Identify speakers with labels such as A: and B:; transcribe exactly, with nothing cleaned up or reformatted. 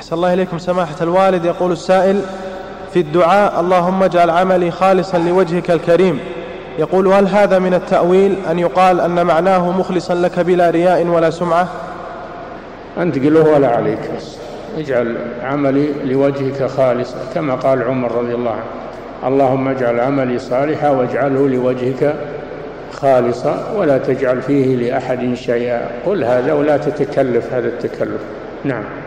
A: أحسن الله إليكم سماحة الوالد. يقول السائل في الدعاء: اللهم اجعل عملي خالصا لوجهك الكريم. يقول: هل هذا من التأويل أن يقال أن معناه مخلصا لك بلا رياء ولا سمعة؟
B: أنت قله ولا عليك، بس اجعل عملي لوجهك خالصا كما قال عمر رضي الله عنه: اللهم اجعل عملي صالحا واجعله لوجهك خالصا ولا تجعل فيه لأحد شيئا. قل هذا ولا تتكلف هذا التكلف. نعم.